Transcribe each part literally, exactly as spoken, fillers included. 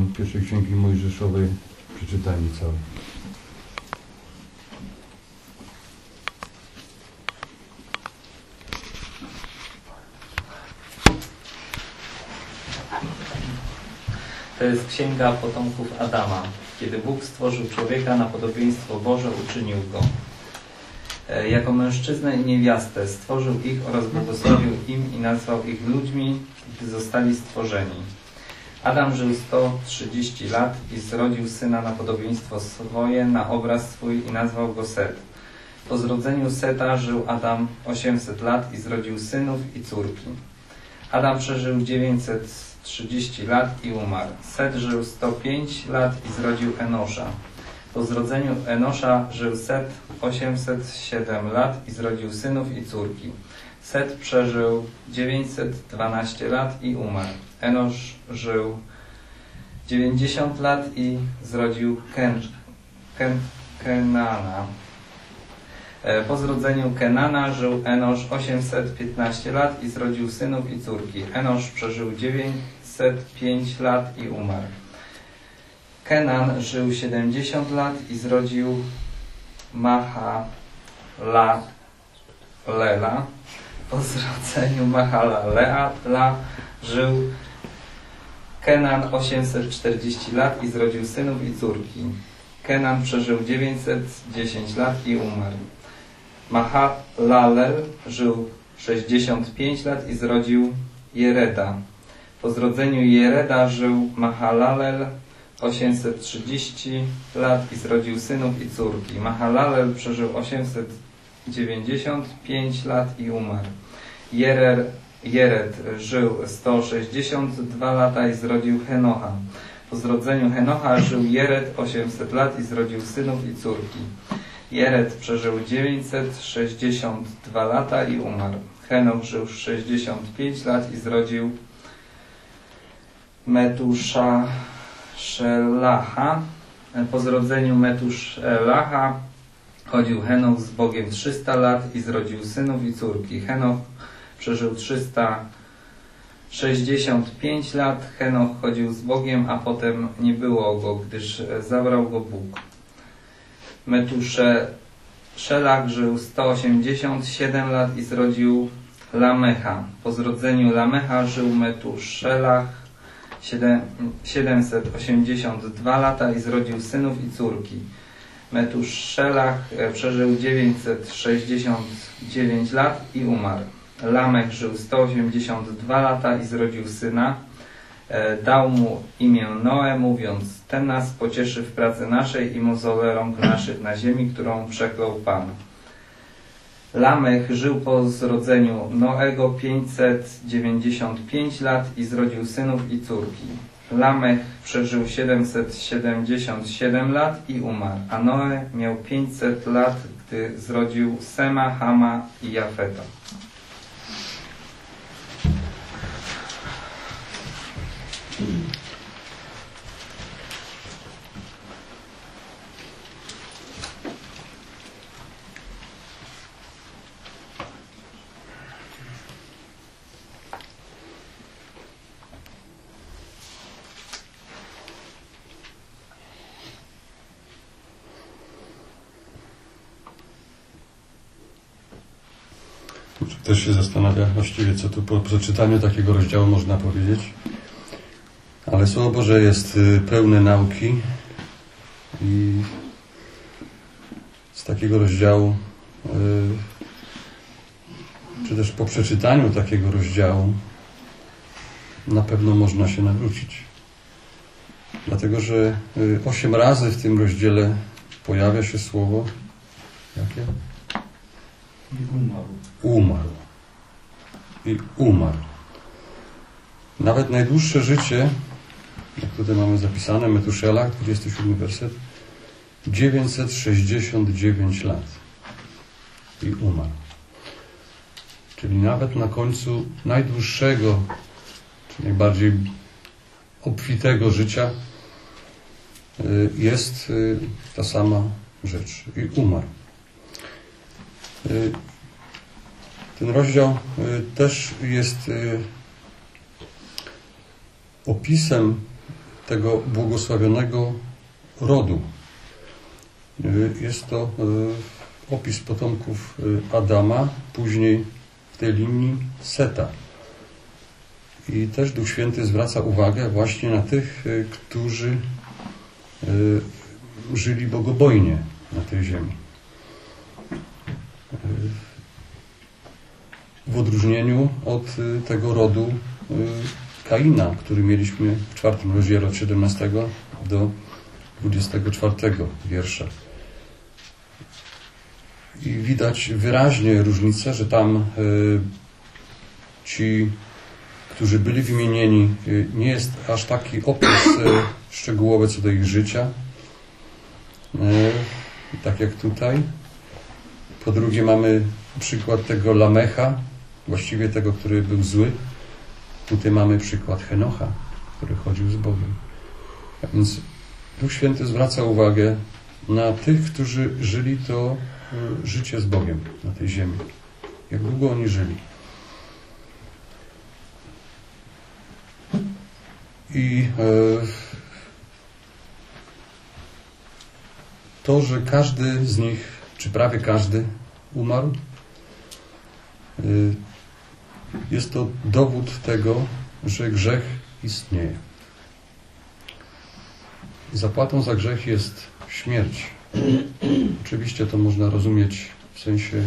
pierwszej Księgi Mojżeszowej, przeczytajmy całe. To jest Księga Potomków Adama. Kiedy Bóg stworzył człowieka na podobieństwo Boże, uczynił go. Jako mężczyznę i niewiastę stworzył ich oraz błogosławił im i nazwał ich ludźmi, gdy zostali stworzeni. Adam żył sto trzydzieści lat i zrodził syna na podobieństwo swoje, na obraz swój i nazwał go Set. Po zrodzeniu Seta żył Adam osiemset lat i zrodził synów i córki. Adam przeżył dziewięćset trzydzieści lat i umarł. Set żył sto pięć lat i zrodził Enosza. Po zrodzeniu Enosza żył Set osiemset siedem lat i zrodził synów i córki. Set przeżył dziewięćset dwanaście lat i umarł. Enosz żył dziewięćdziesiąt lat i zrodził Ken, Ken, Kenana. Po zrodzeniu Kenana żył Enosz osiemset piętnaście lat i zrodził synów i córki. Enosz przeżył dziewięćset pięć lat i umarł. Kenan żył siedemdziesiąt lat i zrodził Mahalalela. Po zrodzeniu Mahalalela żył Kenan osiemset czterdzieści lat i zrodził synów i córki. Kenan przeżył dziewięćset dziesięć lat i umarł. Mahalalel żył sześćdziesiąt pięć lat i zrodził Jereda. Po zrodzeniu Jereda żył Mahalalel osiemset trzydzieści lat i zrodził synów i córki. Mahalalel przeżył osiemset dziewięćdziesiąt pięć lat i umarł. Jerer, Jered żył sto sześćdziesiąt dwa lata i zrodził Henocha. Po zrodzeniu Henocha żył Jered osiemset lat i zrodził synów i córki. Jered przeżył dziewięćset sześćdziesiąt dwa lata i umarł. Henoch żył sześćdziesiąt pięć lat i zrodził Metuszelacha. Po zrodzeniu Metuszelacha chodził Henoch z Bogiem trzysta lat i zrodził synów i córki. Henoch przeżył trzysta sześćdziesiąt pięć lat. Henoch chodził z Bogiem, a potem nie było go, gdyż zabrał go Bóg. Metuszelach żył sto osiemdziesiąt siedem lat i zrodził Lamecha. Po zrodzeniu Lamecha żył Metuszelach siedemset osiemdziesiąt dwa lata i zrodził synów i córki. Metuszelach przeżył dziewięćset sześćdziesiąt dziewięć lat i umarł. Lamech żył sto osiemdziesiąt dwa lata i zrodził syna. Dał mu imię Noe, mówiąc: ten nas pocieszy w pracy naszej i mozole rąk naszych na ziemi, którą przeklął Pan. Lamech żył po zrodzeniu Noego pięćset dziewięćdziesiąt pięć lat i zrodził synów i córki. Lamech przeżył siedemset siedemdziesiąt siedem lat i umarł, a Noe miał pięćset lat, gdy zrodził Sema, Hama i Jafeta. Ktoś się zastanawia właściwie, co tu po przeczytaniu takiego rozdziału można powiedzieć. Ale Słowo Boże jest pełne nauki i z takiego rozdziału, czy też po przeczytaniu takiego rozdziału, na pewno można się nawrócić. Dlatego, że osiem razy w tym rozdziale pojawia się słowo jakie? Umarł. Umarł. I umarł. Nawet najdłuższe życie, jak tutaj mamy zapisane, Metuszela, dwudziesty siódmy werset, dziewięćset sześćdziesiąt dziewięć lat. I umarł. Czyli nawet na końcu najdłuższego, czy najbardziej obfitego życia jest ta sama rzecz. I umarł. Ten rozdział też jest opisem tego błogosławionego rodu. Jest to opis potomków Adama, później w tej linii Seta. I też Duch Święty zwraca uwagę właśnie na tych, którzy żyli bogobojnie na tej ziemi. W odróżnieniu od tego rodu Kaina, który mieliśmy w czwartym rozdziale od siedemnastego do dwudziestego czwartego wiersza. I widać wyraźnie różnicę, że tam ci, którzy byli wymienieni, nie jest aż taki opis szczegółowy co do ich życia, tak jak tutaj. Po drugie mamy przykład tego Lamecha, właściwie tego, który był zły. Tutaj mamy przykład Henocha, który chodził z Bogiem. A więc Duch Święty zwraca uwagę na tych, którzy żyli to życie z Bogiem na tej ziemi. Jak długo oni żyli. I to, że każdy z nich, czy prawie każdy umarł, jest to dowód tego, że grzech istnieje. Zapłatą za grzech jest śmierć. Oczywiście to można rozumieć w sensie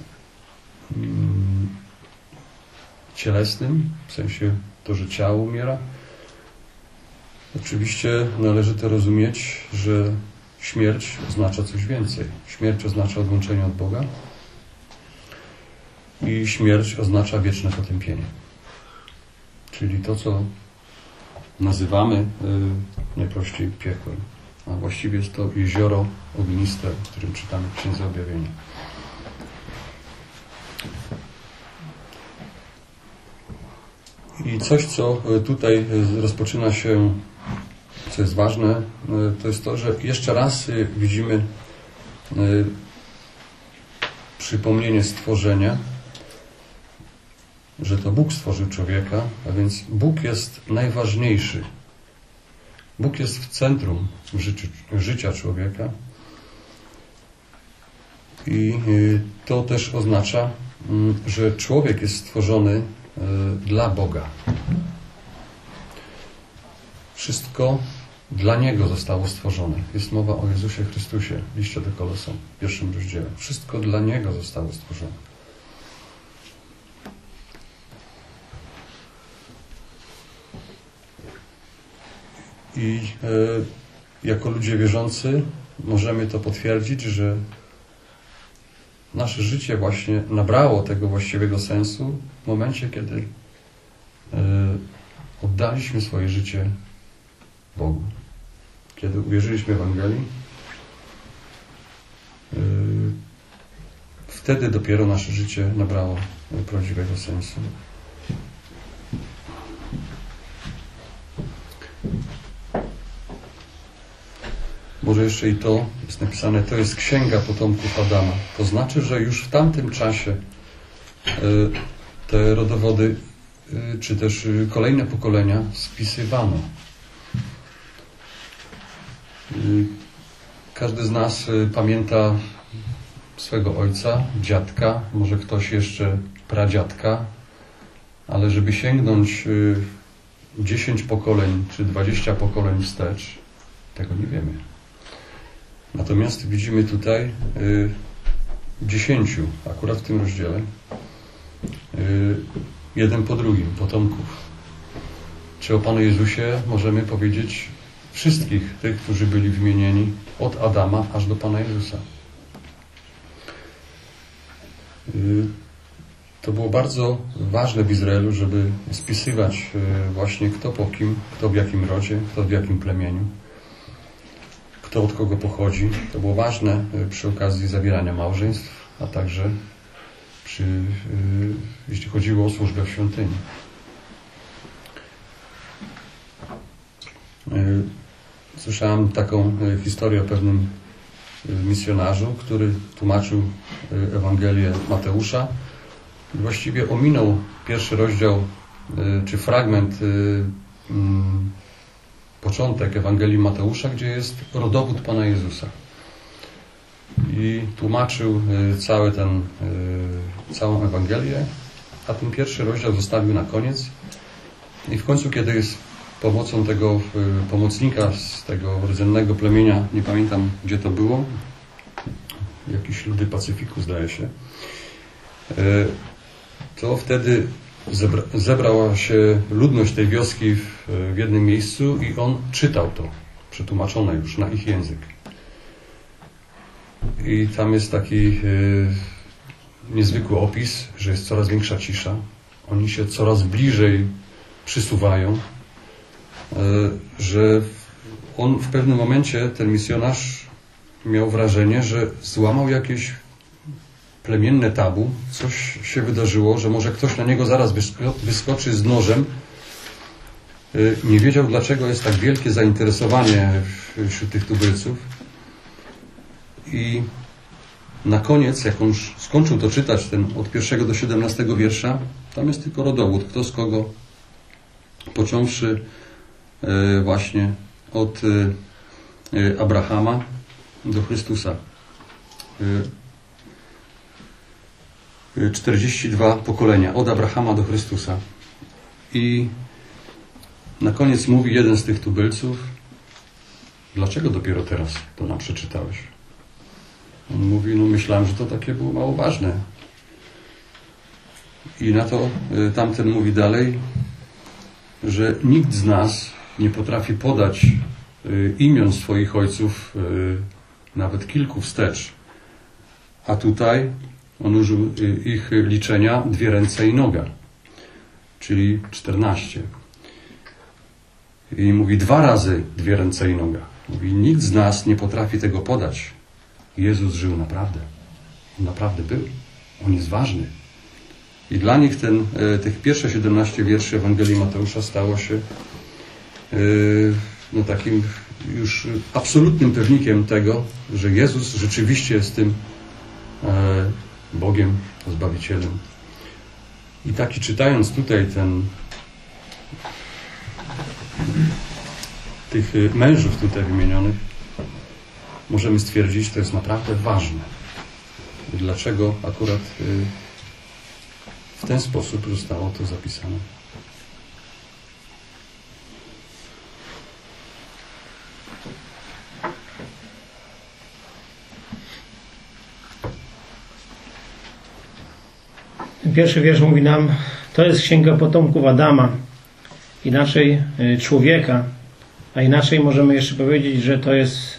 mm, cielesnym, w sensie to, że ciało umiera. Oczywiście należy to rozumieć, że śmierć oznacza coś więcej. Śmierć oznacza odłączenie od Boga i śmierć oznacza wieczne potępienie. Czyli to, co nazywamy y, najprościej piekłem. A właściwie jest to jezioro ogniste, o którym czytamy w Księdze Objawienia. I coś, co tutaj rozpoczyna się, co jest ważne, to jest to, że jeszcze raz widzimy przypomnienie stworzenia, że to Bóg stworzył człowieka, a więc Bóg jest najważniejszy. Bóg jest w centrum życia, życia człowieka i to też oznacza, że człowiek jest stworzony dla Boga. Wszystko dla Niego zostało stworzone. Jest mowa o Jezusie Chrystusie w liście do Kolosan, w pierwszym rozdziale. Wszystko dla Niego zostało stworzone. I e, jako ludzie wierzący możemy to potwierdzić, że nasze życie właśnie nabrało tego właściwego sensu w momencie, kiedy e, oddaliśmy swoje życie Bogu. Kiedy uwierzyliśmy w Ewangelii, e, wtedy dopiero nasze życie nabrało prawdziwego sensu. Może jeszcze i to jest napisane, to jest księga potomków Adama. To znaczy, że już w tamtym czasie te rodowody, czy też kolejne pokolenia spisywano. Każdy z nas pamięta swego ojca, dziadka, może ktoś jeszcze pradziadka, ale żeby sięgnąć dziesięć pokoleń, czy dwadzieścia pokoleń wstecz, tego nie wiemy. Natomiast widzimy tutaj y, dziesięciu, akurat w tym rozdziale, y, jeden po drugim, potomków. Czy o Panu Jezusie możemy powiedzieć wszystkich tych, którzy byli wymienieni od Adama aż do Pana Jezusa. Y, to było bardzo ważne w Izraelu, żeby spisywać y, właśnie kto po kim, kto w jakim rodzie, kto w jakim plemieniu, kto od kogo pochodzi. To było ważne przy okazji zawierania małżeństw, a także przy, jeśli chodziło o służbę w świątyni. Słyszałem taką historię o pewnym misjonarzu, który tłumaczył Ewangelię Mateusza i właściwie ominął pierwszy rozdział, czy fragment początek Ewangelii Mateusza, gdzie jest rodowód Pana Jezusa. I tłumaczył cały ten, całą Ewangelię, a ten pierwszy rozdział zostawił na koniec. I w końcu, kiedy z pomocą tego pomocnika z tego rdzennego plemienia, nie pamiętam gdzie to było, jakieś ludy Pacyfiku zdaje się, to wtedy zebra, zebrała się ludność tej wioski w, w jednym miejscu i on czytał to, przetłumaczone już na ich język. I tam jest taki y, niezwykły opis, że jest coraz większa cisza. Oni się coraz bliżej przysuwają, y, że on w pewnym momencie, ten misjonarz, miał wrażenie, że złamał jakieś plemienne tabu, coś się wydarzyło, że może ktoś na niego zaraz wyskoczy z nożem. Y, nie wiedział, dlaczego jest tak wielkie zainteresowanie wśród tych tubylców. I na koniec, jak on już skończył to czytać, ten od pierwszego do siedemnastego wiersza, tam jest tylko rodowód, kto z kogo, począwszy e, właśnie od e, Abrahama do Chrystusa. E, czterdzieści dwa pokolenia, od Abrahama do Chrystusa. I na koniec mówi jeden z tych tubylców: dlaczego dopiero teraz to nam przeczytałeś? On mówi: no myślałem, że to takie było mało ważne. I na to y, tamten mówi dalej, że nikt z nas nie potrafi podać y, imion swoich ojców y, nawet kilku wstecz. A tutaj on użył y, ich liczenia dwie ręce i noga, czyli czternaście. I mówi dwa razy dwie ręce i noga. Mówi: nikt z nas nie potrafi tego podać. Jezus żył naprawdę. On naprawdę był. On jest ważny. I dla nich ten, tych pierwsze siedemnaście wierszy Ewangelii Mateusza stało się no, takim już absolutnym pewnikiem tego, że Jezus rzeczywiście jest tym Bogiem, Zbawicielem. I taki czytając tutaj ten tych mężów tutaj wymienionych, możemy stwierdzić, że to jest naprawdę ważne. Dlaczego akurat w ten sposób zostało to zapisane. Ten pierwszy wiersz mówi nam, to jest księga potomków Adama, inaczej człowieka, a inaczej możemy jeszcze powiedzieć, że to jest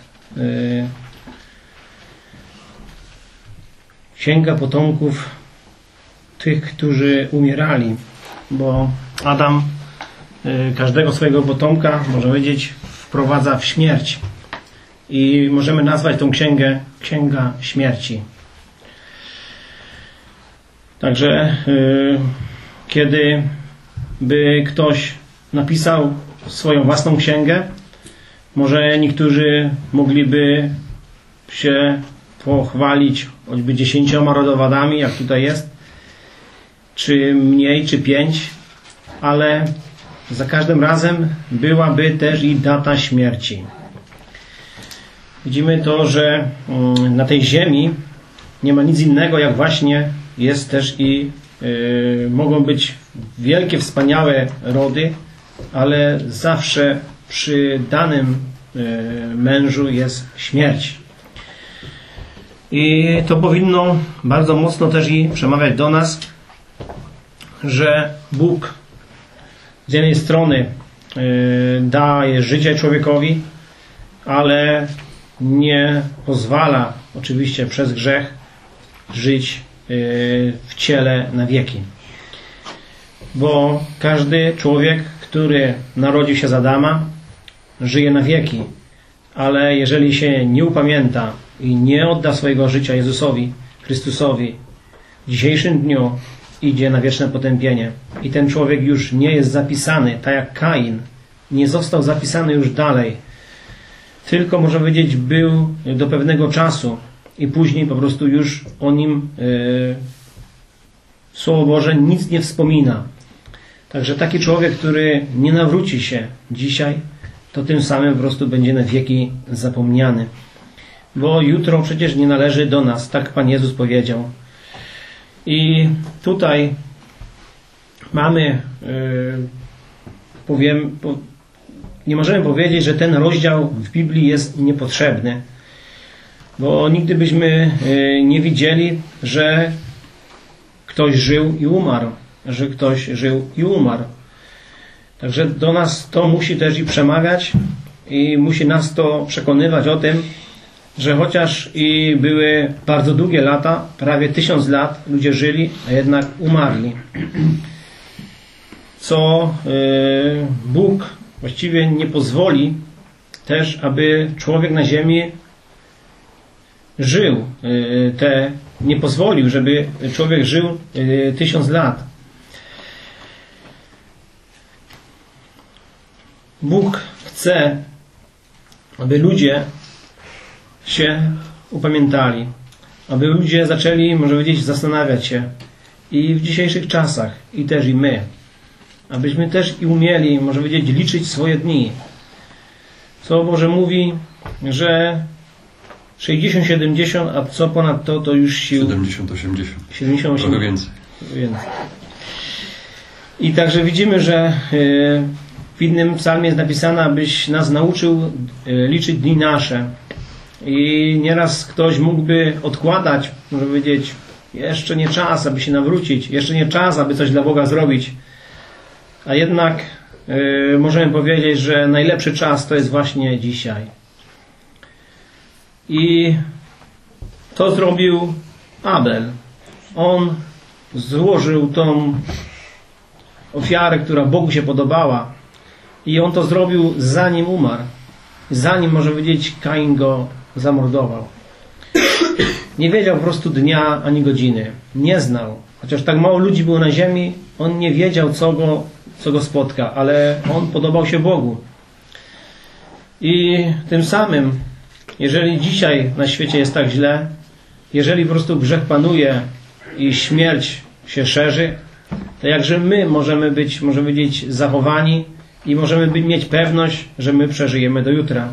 księga potomków tych, którzy umierali, bo Adam każdego swojego potomka, można powiedzieć, wprowadza w śmierć i możemy nazwać tą księgę Księga Śmierci. Także kiedy by ktoś napisał swoją własną księgę, może niektórzy mogliby się pochwalić choćby dziesięcioma rodowodami, jak tutaj jest, czy mniej, czy pięć, ale za każdym razem byłaby też i data śmierci. Widzimy to, że na tej ziemi nie ma nic innego, jak właśnie jest też i yy, mogą być wielkie, wspaniałe rody, ale zawsze przy danym yy, mężu jest śmierć. I to powinno bardzo mocno też i przemawiać do nas, że Bóg z jednej strony yy, daje życie człowiekowi, ale nie pozwala oczywiście przez grzech żyć yy, w ciele na wieki. Bo każdy człowiek, który narodził się z Adama, żyje na wieki, ale jeżeli się nie upamięta i nie odda swojego życia Jezusowi, Chrystusowi, w dzisiejszym dniu idzie na wieczne potępienie. I ten człowiek już nie jest zapisany, tak jak Kain, nie został zapisany już dalej. Tylko, można powiedzieć, był do pewnego czasu i później po prostu już o nim yy, Słowo Boże nic nie wspomina. Także taki człowiek, który nie nawróci się dzisiaj, to tym samym po prostu będzie na wieki zapomniany. Bo jutro przecież nie należy do nas, tak Pan Jezus powiedział. I tutaj mamy, yy, powiem, po, nie możemy powiedzieć, że ten rozdział w Biblii jest niepotrzebny. Bo nigdy byśmy yy, nie widzieli, że ktoś żył i umarł. Że ktoś żył i umarł. Także do nas to musi też i przemawiać i musi nas to przekonywać o tym, że chociaż i były bardzo długie lata, prawie tysiąc lat ludzie żyli, a jednak umarli. Co yy, Bóg właściwie nie pozwoli też, aby człowiek na ziemi żył. Yy, te, nie pozwolił, żeby człowiek żył yy, tysiąc lat. Bóg chce, aby ludzie się upamiętali, aby ludzie zaczęli, może powiedzieć, zastanawiać się i w dzisiejszych czasach, i też i my, abyśmy też i umieli, może powiedzieć, liczyć swoje dni. Co Boże mówi, że sześćdziesiąt siedemdziesiąt, a co ponad to, to już sił... siedemdziesiąt osiemdziesiąt. siedemdziesiąt Trochę więcej. więcej. I także widzimy, że w innym psalmie jest napisane, abyś nas nauczył liczyć dni nasze. I nieraz ktoś mógłby odkładać, może powiedzieć, jeszcze nie czas, aby się nawrócić, jeszcze nie czas, aby coś dla Boga zrobić. A jednak yy, możemy powiedzieć, że najlepszy czas to jest właśnie dzisiaj. I to zrobił Abel. On złożył tą ofiarę, która Bogu się podobała. I on to zrobił zanim umarł. Zanim, może powiedzieć, Kain go zamordował. Nie wiedział po prostu dnia ani godziny. Nie znał. Chociaż tak mało ludzi było na ziemi, on nie wiedział, co go, co go spotka, ale on podobał się Bogu. I tym samym, jeżeli dzisiaj na świecie jest tak źle, jeżeli po prostu grzech panuje i śmierć się szerzy, to jakże my możemy być, możemy powiedzieć, zachowani i możemy być, mieć pewność, że my przeżyjemy do jutra.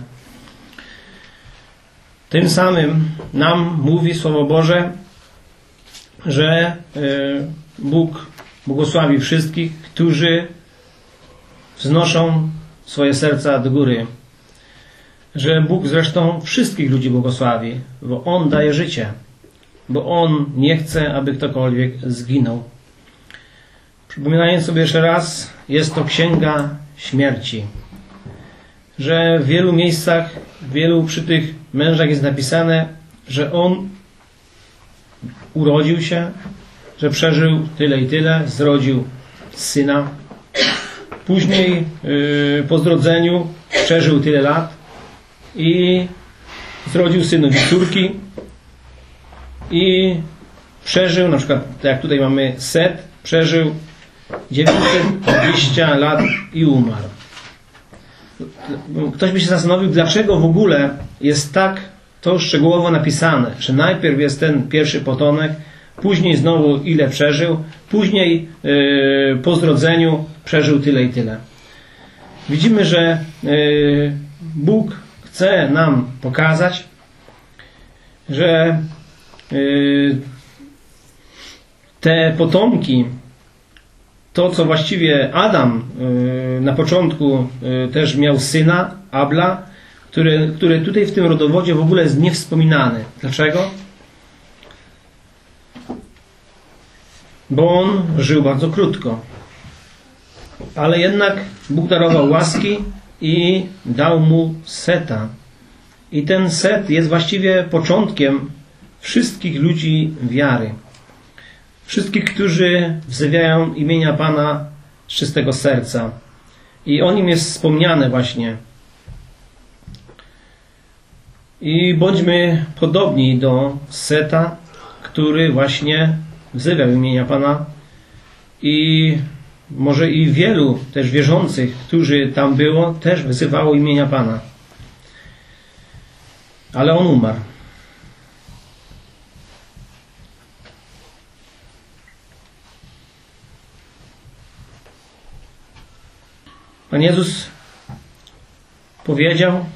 Tym samym nam mówi Słowo Boże, że Bóg błogosławi wszystkich, którzy wznoszą swoje serca do góry. Że Bóg zresztą wszystkich ludzi błogosławi, bo On daje życie. Bo On nie chce, aby ktokolwiek zginął. Przypominając sobie jeszcze raz, jest to księga śmierci. Że w wielu miejscach, w wielu przy tych mężach jest napisane, że on urodził się, że przeżył tyle i tyle, zrodził syna. Później yy, po zrodzeniu przeżył tyle lat i zrodził synów i córki i przeżył, na przykład tak jak tutaj mamy Set, przeżył dziewięćset dwadzieścia lat i umarł. Ktoś by się zastanowił, dlaczego w ogóle jest tak to szczegółowo napisane, że najpierw jest ten pierwszy potomek, później znowu ile przeżył, później yy, po zrodzeniu przeżył tyle i tyle. Widzimy, że yy, Bóg chce nam pokazać, że yy, te potomki, to co właściwie Adam yy, na początku yy, też miał syna, Abla, który, który tutaj w tym rodowodzie w ogóle jest niewspominany. Dlaczego? Bo on żył bardzo krótko. Ale jednak Bóg darował łaski i dał mu Seta. I ten Set jest właściwie początkiem wszystkich ludzi wiary. Wszystkich, którzy wzywają imienia Pana z czystego serca. I o nim jest wspomniane właśnie. I bądźmy podobni do Seta, który właśnie wzywał imienia Pana. I może i wielu też wierzących, którzy tam było, też wzywało imienia Pana. Ale on umarł. Pan Jezus powiedział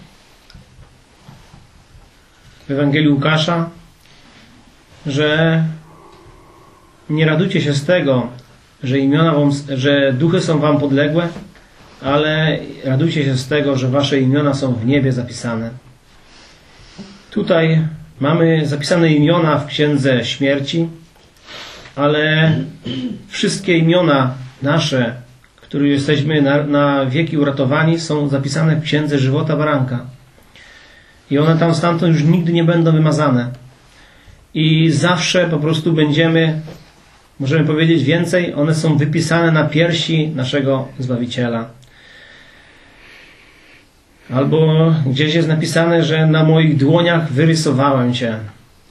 w Ewangelii Łukasza, że nie radujcie się z tego, że imiona wam, że duchy są wam podległe, ale radujcie się z tego, że wasze imiona są w niebie zapisane. Tutaj mamy zapisane imiona w Księdze Śmierci, ale wszystkie imiona nasze, które jesteśmy na, na wieki uratowani, są zapisane w Księdze Żywota Baranka. I one tam stamtąd już nigdy nie będą wymazane. I zawsze po prostu będziemy, możemy powiedzieć więcej, one są wypisane na piersi naszego Zbawiciela. Albo gdzieś jest napisane, że na moich dłoniach wyrysowałem Cię.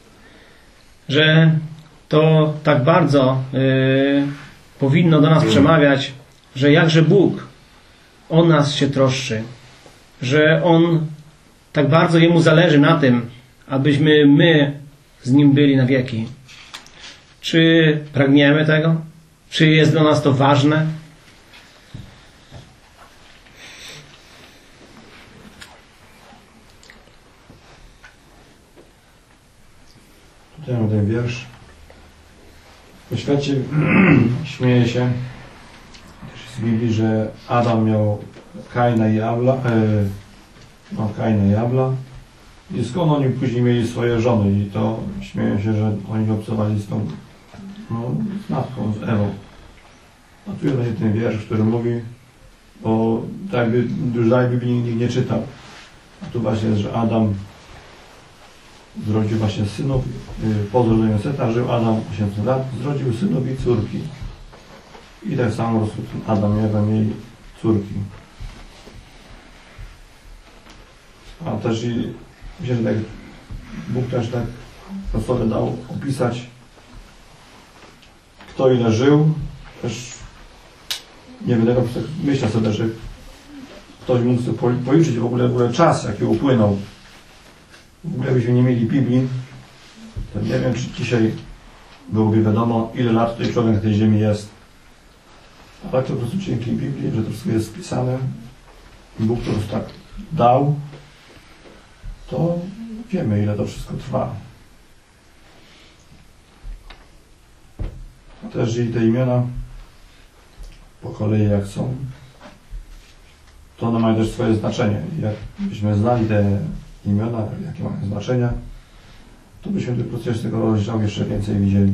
Że to tak bardzo yy, powinno do nas przemawiać, że jakże Bóg o nas się troszczy. Że On tak bardzo Jemu zależy na tym, abyśmy my z Nim byli na wieki. Czy pragniemy tego? Czy jest dla nas to ważne? Tutaj mam ten wiersz. W świecie śmieje się z Biblii, że Adam miał Kaina i Abla, e, no Kaina i Abla, i skąd oni później mieli swoje żony, i to śmieją się, że oni obcowali z tą, no, z matką, z Ewą. A tu jest właśnie ten wiersz, który mówi, bo tak jakby już dalej Biblii nikt nie czytał. A tu właśnie jest, że Adam zrodził właśnie synów, po zrodzeniu Seta żył Adam osiemset lat, zrodził synów i córki. I tak samo po prostu Adam i Ewa mieli córki. A też i myślę, że tak Bóg też tak sobie dał opisać, kto ile żył. Też nie wiem, tak myślę sobie, że ktoś mógł sobie policzyć w ogóle, w ogóle czas, jaki upłynął. W ogóle byśmy nie mieli Biblii, to nie wiem, czy dzisiaj byłoby wiadomo, ile lat tutaj człowiek na tej ziemi jest. A tak to po prostu dzięki Biblii, że to wszystko jest spisane, Bóg to już tak dał, to wiemy, ile to wszystko trwa. A też i te imiona po kolei jak są, to one mają też swoje znaczenie. Jakbyśmy znali te imiona, jakie mają znaczenia, to byśmy po prostu z tego rozdziału jeszcze więcej widzieli.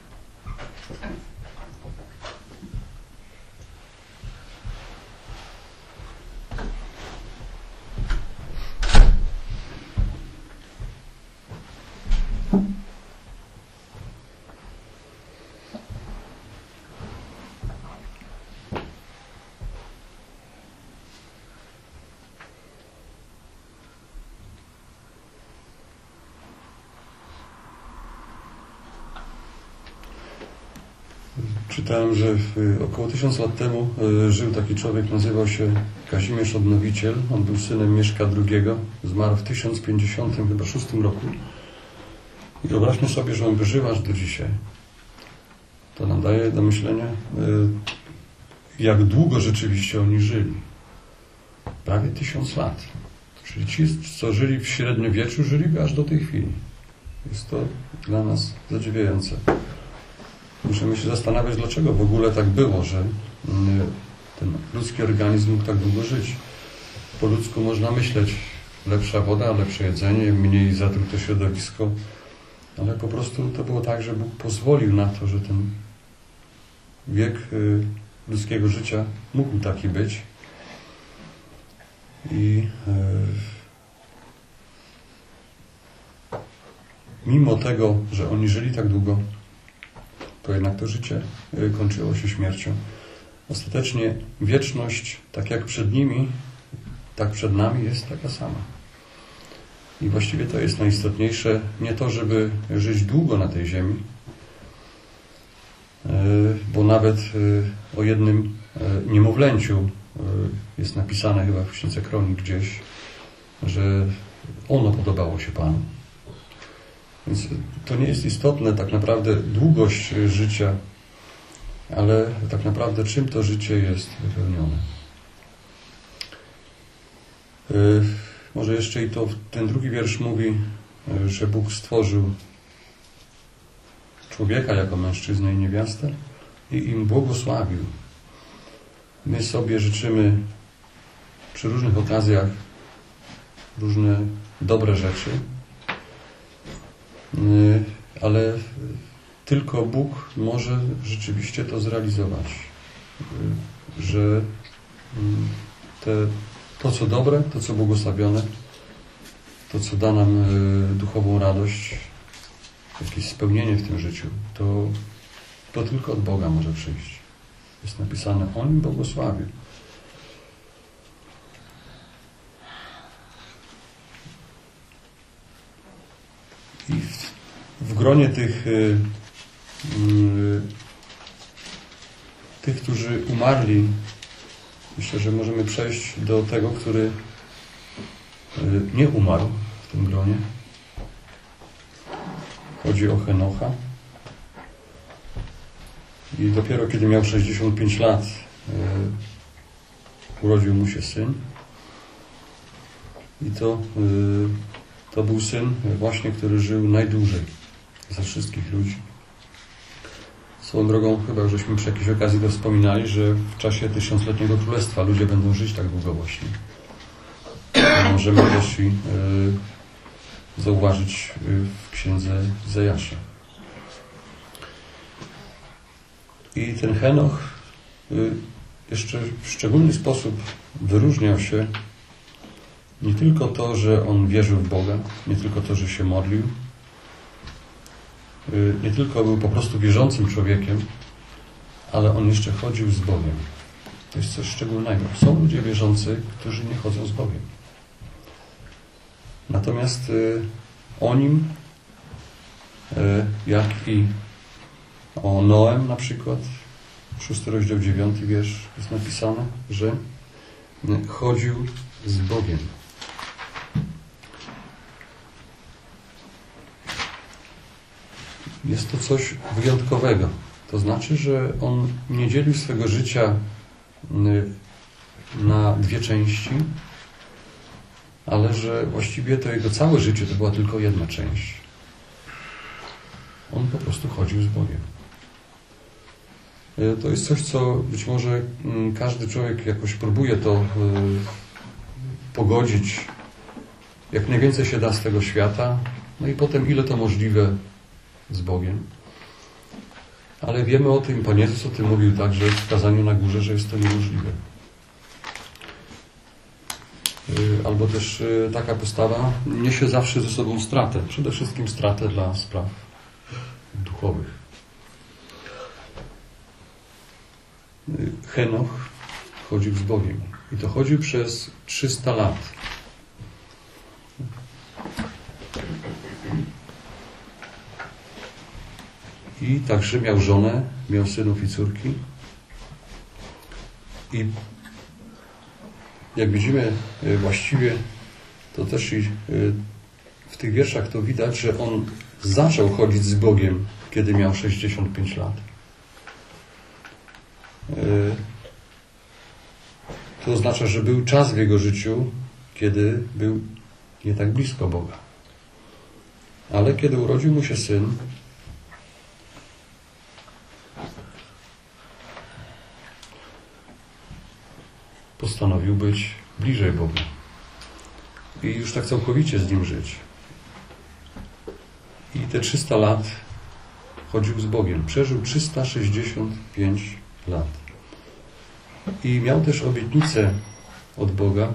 Czytałem, że w, około tysiąc lat temu y, żył taki człowiek, nazywał się Kazimierz Odnowiciel. On był synem Mieszka drugiego. Zmarł w tysiąc pięćdziesiątym szóstym roku. I wyobraźmy sobie, że on wyżył aż do dzisiaj. To nam daje do myślenia, y, jak długo rzeczywiście oni żyli. Prawie tysiąc lat. Czyli ci, co żyli w średniowieczu, żyliby aż do tej chwili. Jest to dla nas zadziwiające. Musimy się zastanawiać, dlaczego w ogóle tak było, że ten ludzki organizm mógł tak długo żyć. Po ludzku można myśleć, lepsza woda, lepsze jedzenie, mniej zatrute środowisko, ale po prostu to było tak, że Bóg pozwolił na to, że ten wiek ludzkiego życia mógł taki być. I mimo tego, że oni żyli tak długo, to jednak to życie kończyło się śmiercią. Ostatecznie wieczność, tak jak przed nimi, tak przed nami jest taka sama. I właściwie to jest najistotniejsze, nie to, żeby żyć długo na tej ziemi, bo nawet o jednym niemowlęciu jest napisane chyba w Księdze Kronik gdzieś, że ono podobało się Panu. Więc to nie jest istotne tak naprawdę długość życia, ale tak naprawdę czym to życie jest wypełnione. Yy, może jeszcze i to ten drugi wiersz mówi, yy, że Bóg stworzył człowieka jako mężczyznę i niewiastę i im błogosławił. My sobie życzymy przy różnych okazjach różne dobre rzeczy, yy, ale tylko Bóg może rzeczywiście to zrealizować, yy, że yy, te, to co dobre, to co błogosławione, to co da nam yy, duchową radość, jakieś spełnienie w tym życiu, to, to tylko od Boga może przyjść. Jest napisane, On im błogosławił. I w, w gronie tych, y, y, tych, którzy umarli, myślę, że możemy przejść do tego, który y, nie umarł w tym gronie. Chodzi o Henocha. I dopiero kiedy miał sześćdziesiąt pięć lat, y, urodził mu się syn. I to, y, to był syn właśnie, który żył najdłużej ze wszystkich ludzi. Swoją drogą, chyba już żeśmy przy jakiejś okazji to wspominali, że w czasie tysiącletniego królestwa ludzie będą żyć tak długo właśnie. Możemy też i y, zauważyć w księdze Izajasza. I ten Henoch y, jeszcze w szczególny sposób wyróżniał się nie tylko to, że on wierzył w Boga, nie tylko to, że się modlił, y, nie tylko był po prostu wierzącym człowiekiem, ale on jeszcze chodził z Bogiem. To jest coś szczególnego. Są ludzie wierzący, którzy nie chodzą z Bogiem. Natomiast y, o nim, y, jak i o Noem na przykład, szósty rozdział, dziewiąty wiersz jest napisane, że chodził z Bogiem. Jest to coś wyjątkowego. To znaczy, że on nie dzielił swego życia na dwie części, ale że właściwie to jego całe życie to była tylko jedna część. On po prostu chodził z Bogiem. To jest coś, co być może każdy człowiek jakoś próbuje to pogodzić, jak najwięcej się da z tego świata, no i potem ile to możliwe z Bogiem. Ale wiemy o tym, Pan Jezus o tym mówił także w kazaniu na górze, że jest to niemożliwe. Albo też taka postawa niesie zawsze ze sobą stratę. Przede wszystkim stratę dla spraw duchowych. Henoch chodził z Bogiem. I to chodził przez trzysta lat. I także miał żonę, miał synów i córki. I jak widzimy właściwie, to też i w tych wierszach to widać, że on zaczął chodzić z Bogiem, kiedy miał sześćdziesiąt pięć lat. To oznacza, że był czas w jego życiu, kiedy był nie tak blisko Boga. Ale kiedy urodził mu się syn, postanowił być bliżej Boga. I już tak całkowicie z Nim żyć. I te trzysta lat chodził z Bogiem. Przeżył trzysta sześćdziesiąt pięć lat. I miał też obietnicę od Boga,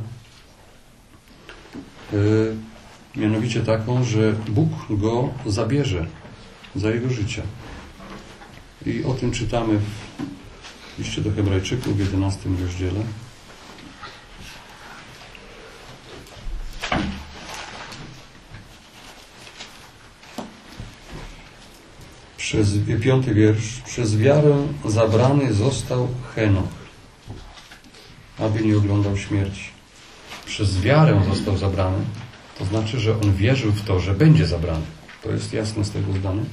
yy, mianowicie taką, że Bóg go zabierze za jego życie. I o tym czytamy w liście do Hebrajczyków w jedenastym rozdziale. Przez piąty wiersz. Przez wiarę zabrany został Henoch, aby nie oglądał śmierci. Przez wiarę został zabrany, to znaczy, że on wierzył w to, że będzie zabrany. To jest jasne z tego zdane.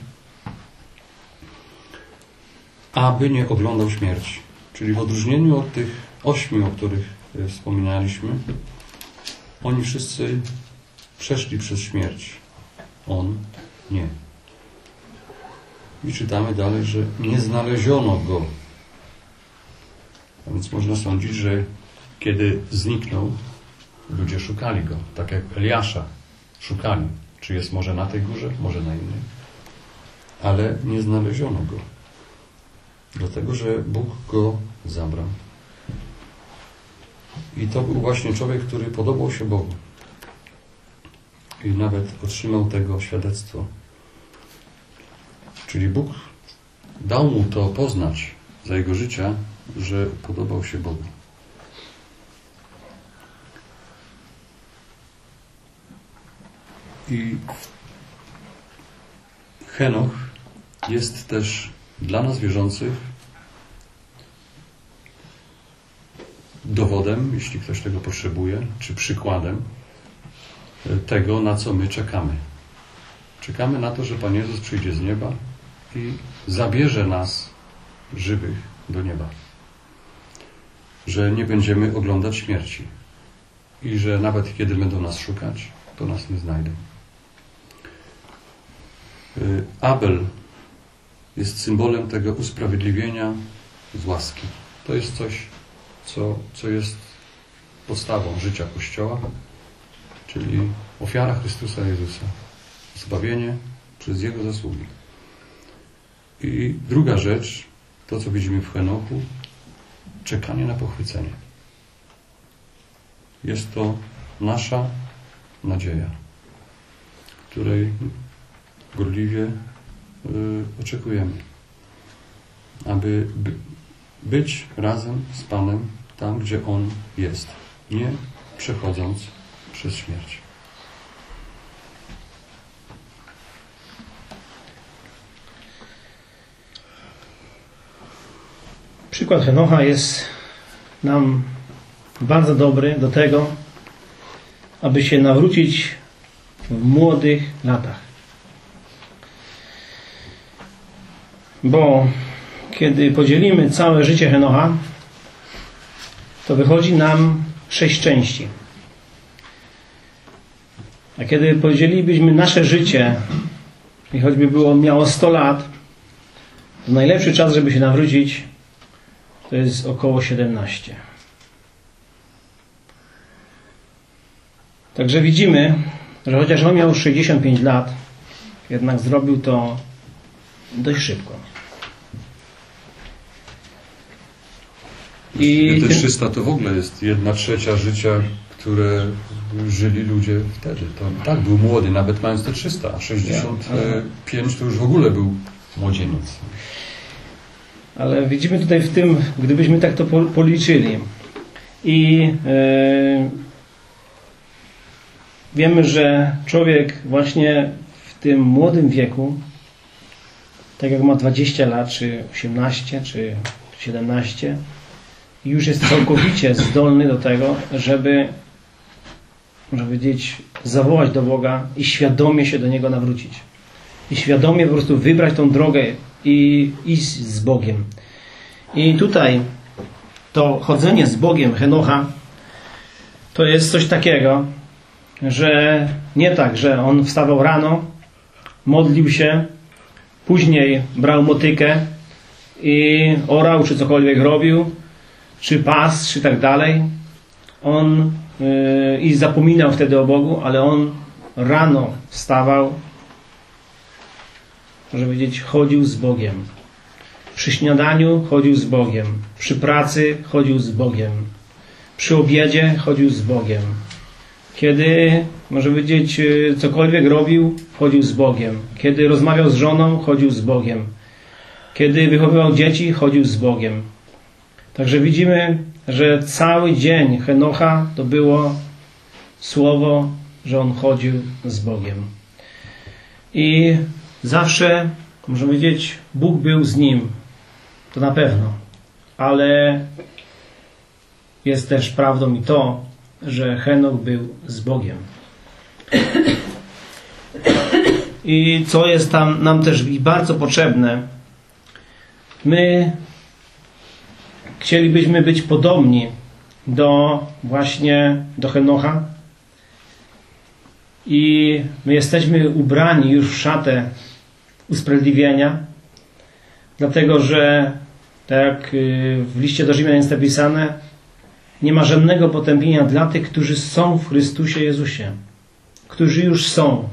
Aby nie oglądał śmierci. Czyli w odróżnieniu od tych ośmiu, o których wspominaliśmy, Oni wszyscy przeszli przez śmierć. On nie. I czytamy dalej, że nie znaleziono go. A więc można sądzić, że kiedy zniknął, ludzie szukali go. Tak jak Eliasza szukali. Czy jest może na tej górze, może na innej. Ale nie znaleziono go. Dlatego, że Bóg go zabrał. I to był właśnie człowiek, który podobał się Bogu. I nawet otrzymał tego świadectwo. Czyli Bóg dał mu to poznać za jego życia, że podobał się Bogu. I Henoch jest też dla nas wierzących dowodem, jeśli ktoś tego potrzebuje, czy przykładem tego, na co my czekamy. Czekamy na to, że Pan Jezus przyjdzie z nieba i zabierze nas żywych do nieba. Że nie będziemy oglądać śmierci i że nawet kiedy będą nas szukać, to nas nie znajdą. Abel jest symbolem tego usprawiedliwienia z łaski. To jest coś, co, co jest podstawą życia Kościoła, czyli ofiara Chrystusa Jezusa. Zbawienie przez Jego zasługi. I druga rzecz, to co widzimy w Henochu, czekanie na pochwycenie. Jest to nasza nadzieja, której gorliwie y, oczekujemy, aby by, być razem z Panem tam, gdzie On jest, nie przechodząc przez śmierć. Przykład Henocha jest nam bardzo dobry do tego, aby się nawrócić w młodych latach. Bo kiedy podzielimy całe życie Henocha, to wychodzi nam sześć części. A kiedy podzielilibyśmy nasze życie i choćby było miało sto lat, to najlepszy czas, żeby się nawrócić, to jest około siedemnaście. Także widzimy, że chociaż on miał sześćdziesiąt pięć lat, jednak zrobił to dość szybko. I Te trzysta to w ogóle jest jedna trzecia życia, które żyli ludzie wtedy. To tak, był młody, nawet mając te trzysta, a sześćdziesiąt pięć to już w ogóle był młodzieniec. Ale widzimy tutaj w tym, gdybyśmy tak to policzyli i yy, wiemy, że człowiek właśnie w tym młodym wieku, tak jak ma dwadzieścia lat, czy osiemnaście, czy siedemnaście, już jest całkowicie zdolny do tego, żeby, można powiedzieć, zawołać do Boga i świadomie się do Niego nawrócić. I świadomie po prostu wybrać tą drogę i iść z Bogiem. I tutaj to chodzenie z Bogiem Henocha to jest coś takiego, że nie tak, że on wstawał rano, modlił się, później brał motykę i orał, czy cokolwiek robił, czy pas, czy tak dalej. On yy, i zapominał wtedy o Bogu, ale on rano wstawał, można powiedzieć, chodził z Bogiem. Przy śniadaniu chodził z Bogiem. Przy pracy chodził z Bogiem. Przy obiedzie chodził z Bogiem. Kiedy, można powiedzieć, cokolwiek robił, chodził z Bogiem. Kiedy rozmawiał z żoną, chodził z Bogiem. Kiedy wychowywał dzieci, chodził z Bogiem. Także widzimy, że cały dzień Henocha to było słowo, że on chodził z Bogiem. I zawsze, można powiedzieć, Bóg był z nim. To na pewno. Ale jest też prawdą i to, że Henoch był z Bogiem. I co jest tam nam też bardzo potrzebne, my chcielibyśmy być podobni do właśnie do Henocha, i my jesteśmy ubrani już w szatę usprawiedliwienia, dlatego że, tak jak w liście do Rzymian jest napisane, nie ma żadnego potępienia dla tych, którzy są w Chrystusie Jezusie, którzy już są.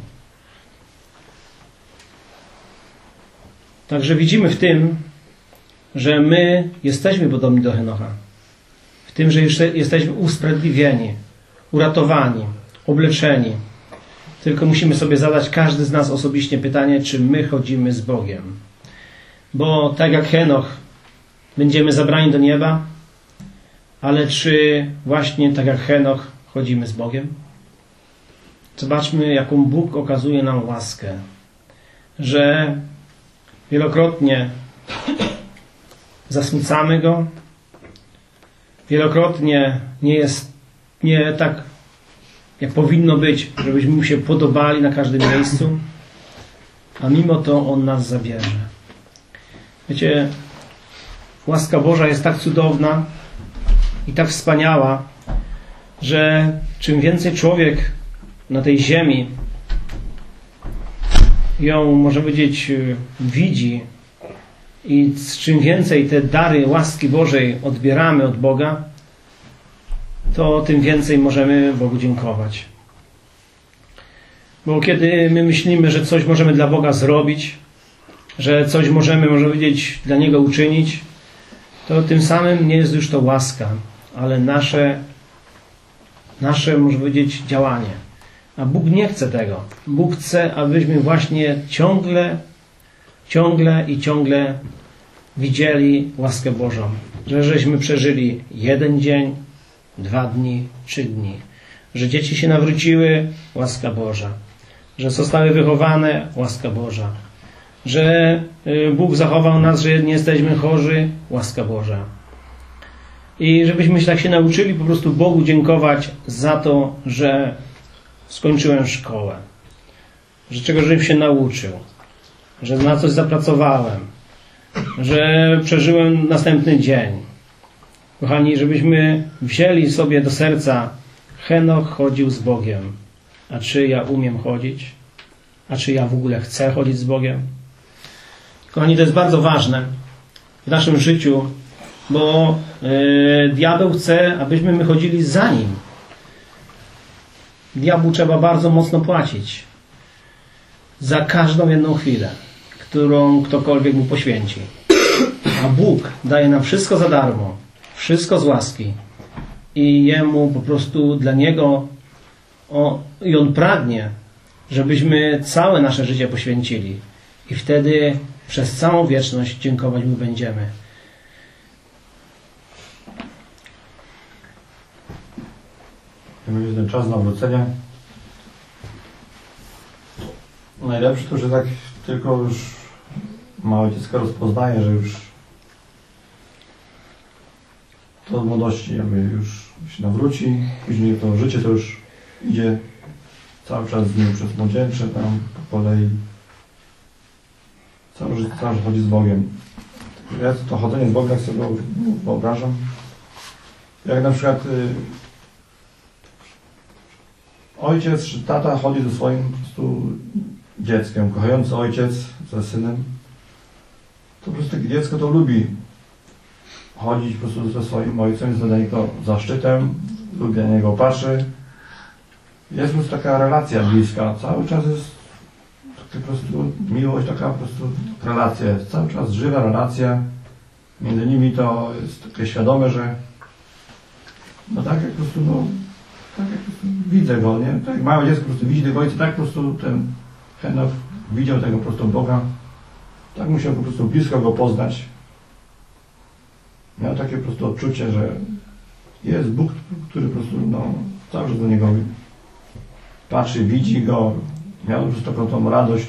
Także widzimy w tym, że my jesteśmy podobni do Henocha. W tym, że jeszcze jesteśmy usprawiedliwieni, uratowani, obleczeni. Tylko musimy sobie zadać każdy z nas osobiście pytanie, czy my chodzimy z Bogiem. Bo tak jak Henoch będziemy zabrani do nieba, ale czy właśnie tak jak Henoch chodzimy z Bogiem? Zobaczmy, jaką Bóg okazuje nam łaskę, że wielokrotnie zasmucamy Go, wielokrotnie nie jest nie tak, jak powinno być, żebyśmy Mu się podobali na każdym miejscu, a mimo to On nas zabierze. Wiecie, łaska Boża jest tak cudowna i tak wspaniała, że czym więcej człowiek na tej ziemi ją, można powiedzieć, widzi i czym więcej te dary łaski Bożej odbieramy od Boga, to tym więcej możemy Bogu dziękować. Bo kiedy my myślimy, że coś możemy dla Boga zrobić, że coś możemy, można powiedzieć, dla Niego uczynić, to tym samym nie jest już to łaska, ale nasze, nasze, można powiedzieć, działanie. A Bóg nie chce tego. Bóg chce, abyśmy właśnie ciągle, ciągle i ciągle widzieli łaskę Bożą. Że żeśmy przeżyli jeden dzień, dwa dni, trzy dni. Że dzieci się nawróciły, łaska Boża. Że zostały wychowane, łaska Boża. Że Bóg zachował nas, że nie jesteśmy chorzy, łaska Boża. I żebyśmy tak się nauczyli po prostu Bogu dziękować za to, że skończyłem szkołę, że czegoś żebym się nauczył, że na coś zapracowałem, że przeżyłem następny dzień. Kochani, żebyśmy wzięli sobie do serca, Henoch chodził z Bogiem. A czy ja umiem chodzić? A czy ja w ogóle chcę chodzić z Bogiem? Kochani, to jest bardzo ważne w naszym życiu, bo yy, diabeł chce, abyśmy my chodzili za nim. Diabłu trzeba bardzo mocno płacić za każdą jedną chwilę, którą ktokolwiek mu poświęci. A Bóg daje nam wszystko za darmo, wszystko z łaski i Jemu po prostu dla Niego o, i On pragnie, żebyśmy całe nasze życie poświęcili i wtedy przez całą wieczność dziękować Mu będziemy. Będzie ten czas nawrócenia. Najlepsze to, że tak tylko już małe dziecko rozpoznaje, że już to od młodości jakby już się nawróci, później to życie to już idzie cały czas z nim przez młodzieńcze tam po kolei. Cały życie, cały chodzi z Bogiem. Ja to chodzenie z Bogiem jak sobie wyobrażam. Jak na przykład y, ojciec czy tata chodzi ze swoim po prostu dzieckiem, kochający ojciec ze synem, to po prostu dziecko to lubi chodzić po prostu ze swoim ojcem, jest dla niego zaszczytem, lubi na niego patrzy. Jest po prostu taka relacja bliska, cały czas jest taka po prostu miłość, taka po prostu relacja, jest cały czas żywa relacja, między nimi to jest takie świadome, że no tak jak po prostu, no tak jak po prostu widzę go, nie? Tak jak małe dziecko po prostu widzi tego ojca, tak po prostu ten Henoch widział tego po prostu Boga, tak musiał po prostu blisko go poznać. Miał takie po prostu odczucie, że jest Bóg, który po prostu no, cały czas do niego patrzy, widzi go. Miał po prostu taką tą radość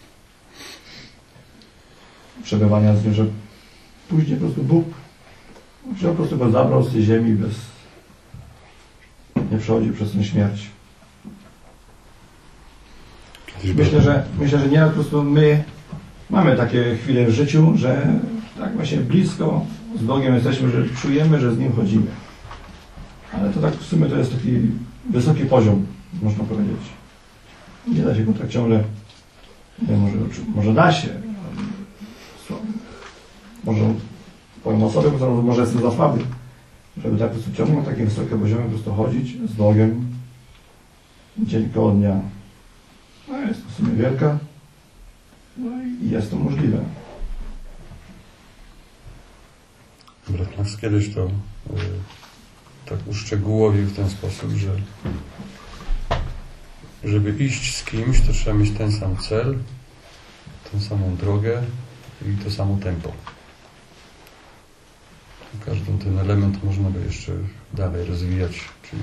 przebywania z nim, że później po prostu Bóg wziął po prostu go zabrał z tej ziemi bez nie przechodzi przez tę śmierć. Myślę, że myślę, że nie po prostu my mamy takie chwile w życiu, że tak właśnie blisko z Bogiem jesteśmy, że czujemy, że z Nim chodzimy. Ale to tak w sumie to jest taki wysoki poziom, można powiedzieć. da się go tak ciągle, nie, może, może da się, może powiem o sobie, bo może jestem za słaby, żeby tak po prostu ciągle na takim wysokim poziomie po prostu chodzić z Bogiem dzień koło dnia. No jest to w sumie wielka, no i jest to możliwe. Brat Max kiedyś to y, tak uszczegółowił w ten sposób, że żeby iść z kimś, to trzeba mieć ten sam cel, tę samą drogę i to samo tempo. Każdy ten element można by jeszcze dalej rozwijać. Czyli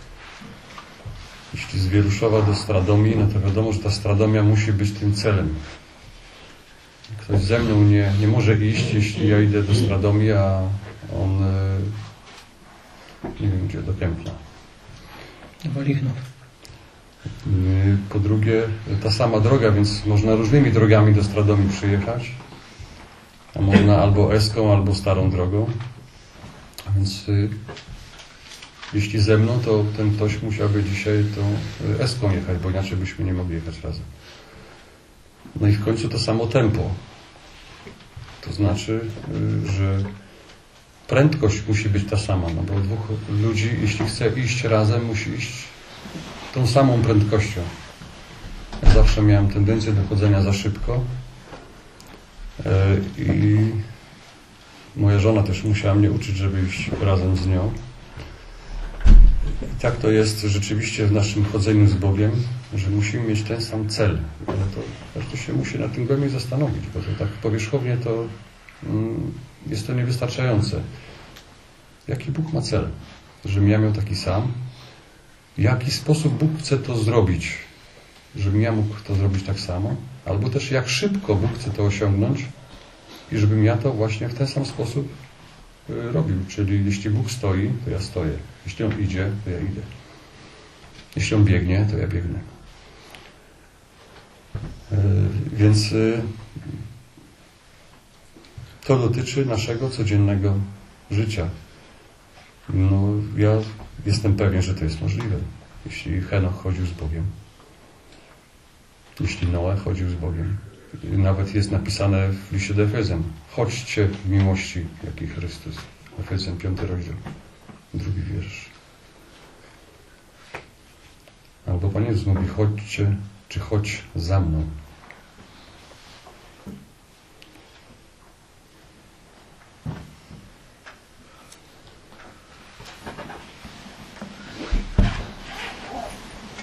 jeśli z Wieruszowa do Stradomii, no to wiadomo, że ta Stradomia musi być tym celem. Ktoś ze mną nie, nie może iść, jeśli ja idę do Stradomii, a on nie wiem gdzie, do Kępna. Walichnów. Po drugie, ta sama droga, więc można różnymi drogami do Stradomii przyjechać. A można albo eską, albo starą drogą. A więc y, jeśli ze mną, to ten ktoś musiałby dzisiaj tą eską jechać, bo inaczej byśmy nie mogli jechać razem. No i w końcu to samo tempo. To znaczy, y, że prędkość musi być ta sama, no bo dwóch ludzi, jeśli chce iść razem, musi iść tą samą prędkością. Ja zawsze miałem tendencję do chodzenia za szybko y, i moja żona też musiała mnie uczyć, żeby iść razem z nią. I tak to jest rzeczywiście w naszym chodzeniu z Bogiem, że musimy mieć ten sam cel. Ale to każdy się musi nad tym głębiej zastanowić, bo to tak powierzchownie to mm, jest to niewystarczające. Jaki Bóg ma cel? Żebym ja miał taki sam? W jaki sposób Bóg chce to zrobić? Żebym ja mógł to zrobić tak samo? Albo też jak szybko Bóg chce to osiągnąć? I żebym ja to właśnie w ten sam sposób robił. Czyli jeśli Bóg stoi, to ja stoję. Jeśli On idzie, to ja idę. Jeśli On biegnie, to ja biegnę. Więc to dotyczy naszego codziennego życia. No, ja jestem pewien, że to jest możliwe. Jeśli Henoch chodził z Bogiem. Jeśli Noe chodził z Bogiem. Nawet jest napisane w liście do Efezjan: chodźcie w miłości, jak i Chrystus. Efezjan, piąty rozdział, drugi wiersz. Albo Pan Jezus mówi: chodźcie, czy chodź za mną.